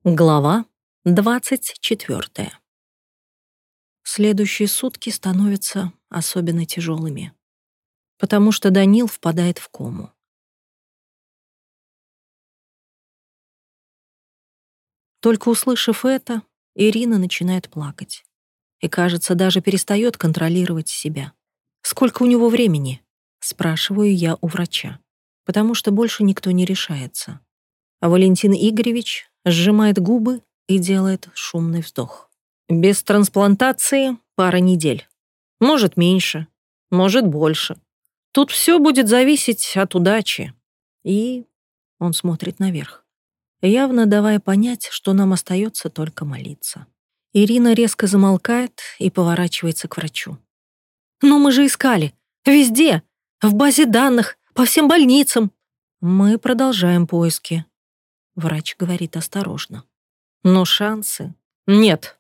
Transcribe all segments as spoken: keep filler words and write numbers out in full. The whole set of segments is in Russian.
Глава двадцать четвёртая. Следующие сутки становятся особенно тяжелыми, потому что Данил впадает в кому. Только услышав это, Ирина начинает плакать и, кажется, даже перестает контролировать себя. «Сколько у него времени?» — спрашиваю я у врача, потому что больше никто не решается. А Валентин Игоревич сжимает губы и делает шумный вздох. Без трансплантации пара недель. Может, меньше, может, больше. Тут все будет зависеть от удачи. И он смотрит наверх, явно давая понять, что нам остается только молиться. Ирина резко замолкает и поворачивается к врачу. «Ну мы же искали. Везде. В базе данных, по всем больницам». «Мы продолжаем поиски», — врач говорит осторожно. «Но шансы нет».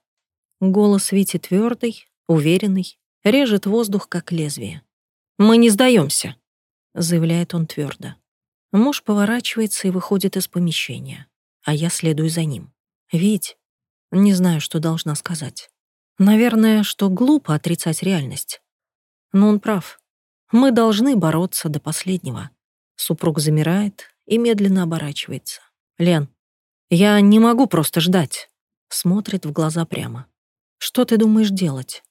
Голос Вити твердый, уверенный, режет воздух, как лезвие. «Мы не сдаемся», — заявляет он твердо. Муж поворачивается и выходит из помещения, а я следую за ним. «Вить, не знаю, что должна сказать. Наверное, что глупо отрицать реальность. Но он прав. Мы должны бороться до последнего». Супруг замирает и медленно оборачивается. «Лен, я не могу просто ждать», — смотрит в глаза прямо. «Что ты думаешь делать?»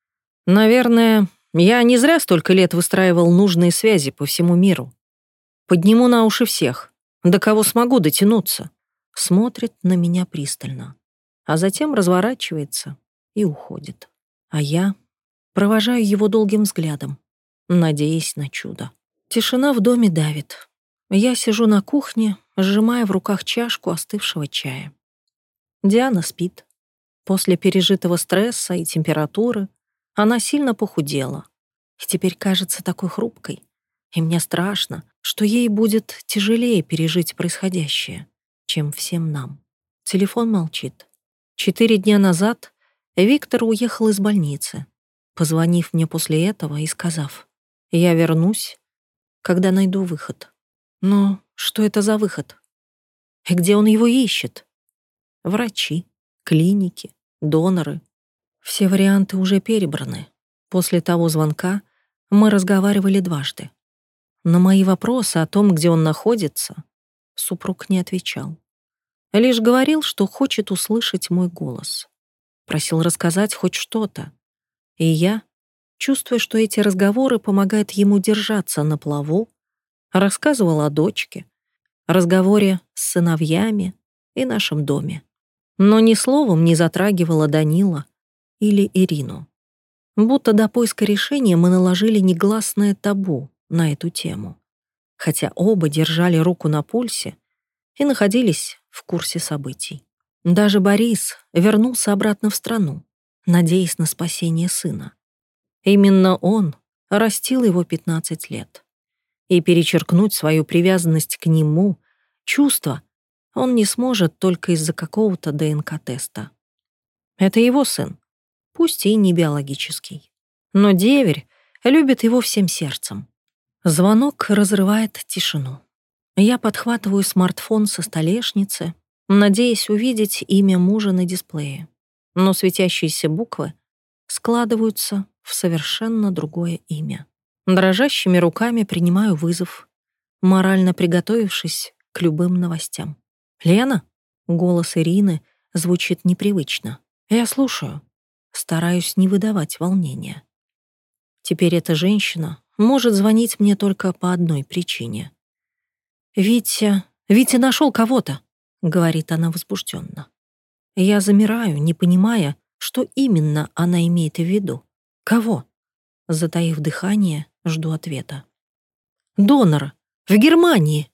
«Наверное, я не зря столько лет выстраивал нужные связи по всему миру. Подниму на уши всех, до кого смогу дотянуться». Смотрит на меня пристально, а затем разворачивается и уходит. А я провожаю его долгим взглядом, надеясь на чудо. Тишина в доме давит. Я сижу на кухне, сжимая в руках чашку остывшего чая. Диана спит. После пережитого стресса и температуры она сильно похудела и теперь кажется такой хрупкой. И мне страшно, что ей будет тяжелее пережить происходящее, чем всем нам. Телефон молчит. Четыре дня назад Виктор уехал из больницы, позвонив мне после этого и сказав: «Я вернусь, когда найду выход». Но что это за выход? И где он его ищет? Врачи, клиники, доноры. Все варианты уже перебраны. После того звонка мы разговаривали дважды. На мои вопросы о том, где он находится, супруг не отвечал. Лишь говорил, что хочет услышать мой голос. Просил рассказать хоть что-то. И я, чувствуя, что эти разговоры помогают ему держаться на плаву, рассказывала о дочке, разговоре с сыновьями и нашем доме. Но ни словом не затрагивала Данила или Ирину. Будто до поиска решения мы наложили негласное табу на эту тему, хотя оба держали руку на пульсе и находились в курсе событий. Даже Борис вернулся обратно в страну, надеясь на спасение сына. Именно он растил его пятнадцать лет. И перечеркнуть свою привязанность к нему, чувства, он не сможет только из-за какого-то ДНК-теста. Это его сын, пусть и не биологический. Но деверь любит его всем сердцем. Звонок разрывает тишину. Я подхватываю смартфон со столешницы, надеясь увидеть имя мужа на дисплее. Но светящиеся буквы складываются в совершенно другое имя. Дрожащими руками принимаю вызов, морально приготовившись к любым новостям. «Лена?» — голос Ирины звучит непривычно. Я слушаю, стараюсь не выдавать волнения. Теперь эта женщина может звонить мне только по одной причине. «Витя, Витя нашел кого-то», — говорит она возбужденно. Я замираю, не понимая, что именно она имеет в виду. «Кого?» Затаив дыхание, жду ответа. «Донора! В Германии!»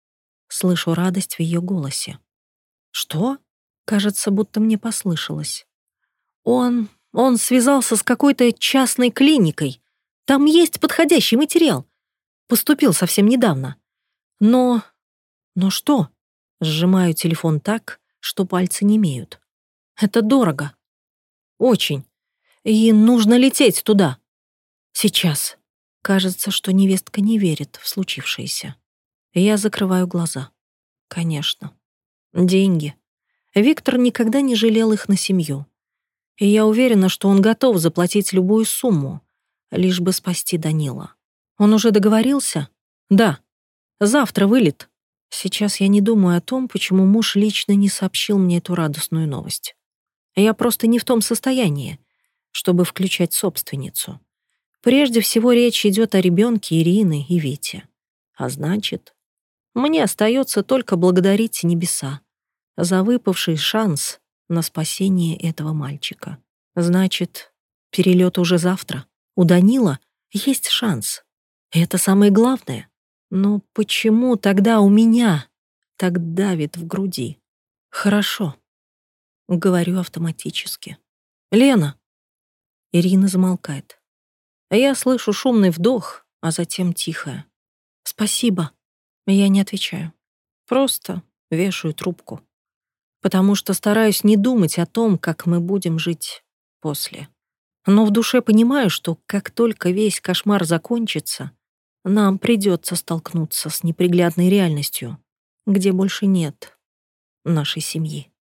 Слышу радость в ее голосе. «Что?» Кажется, будто мне послышалось. «Он... он связался с какой-то частной клиникой. Там есть подходящий материал. Поступил совсем недавно. Но... но что?» Сжимаю телефон так, что пальцы немеют. «Это дорого. Очень. И нужно лететь туда. Сейчас». Кажется, что невестка не верит в случившееся. Я закрываю глаза. Конечно. Деньги. Виктор никогда не жалел их на семью. И я уверена, что он готов заплатить любую сумму, лишь бы спасти Данила. Он уже договорился? Да. Завтра вылет. Сейчас я не думаю о том, почему муж лично не сообщил мне эту радостную новость. Я просто не в том состоянии, чтобы включать собственницу. Прежде всего речь идет о ребенке Ирины и Вите. А значит, мне остается только благодарить небеса за выпавший шанс на спасение этого мальчика. Значит, перелет уже завтра. У Данила есть шанс. И это самое главное. Но почему тогда у меня так давит в груди? Хорошо. Говорю автоматически. «Лена!» Ирина замолкает. А я слышу шумный вдох, а затем тихое. «Спасибо». Я не отвечаю. Просто вешаю трубку. Потому что стараюсь не думать о том, как мы будем жить после. Но в душе понимаю, что как только весь кошмар закончится, нам придется столкнуться с неприглядной реальностью, где больше нет нашей семьи.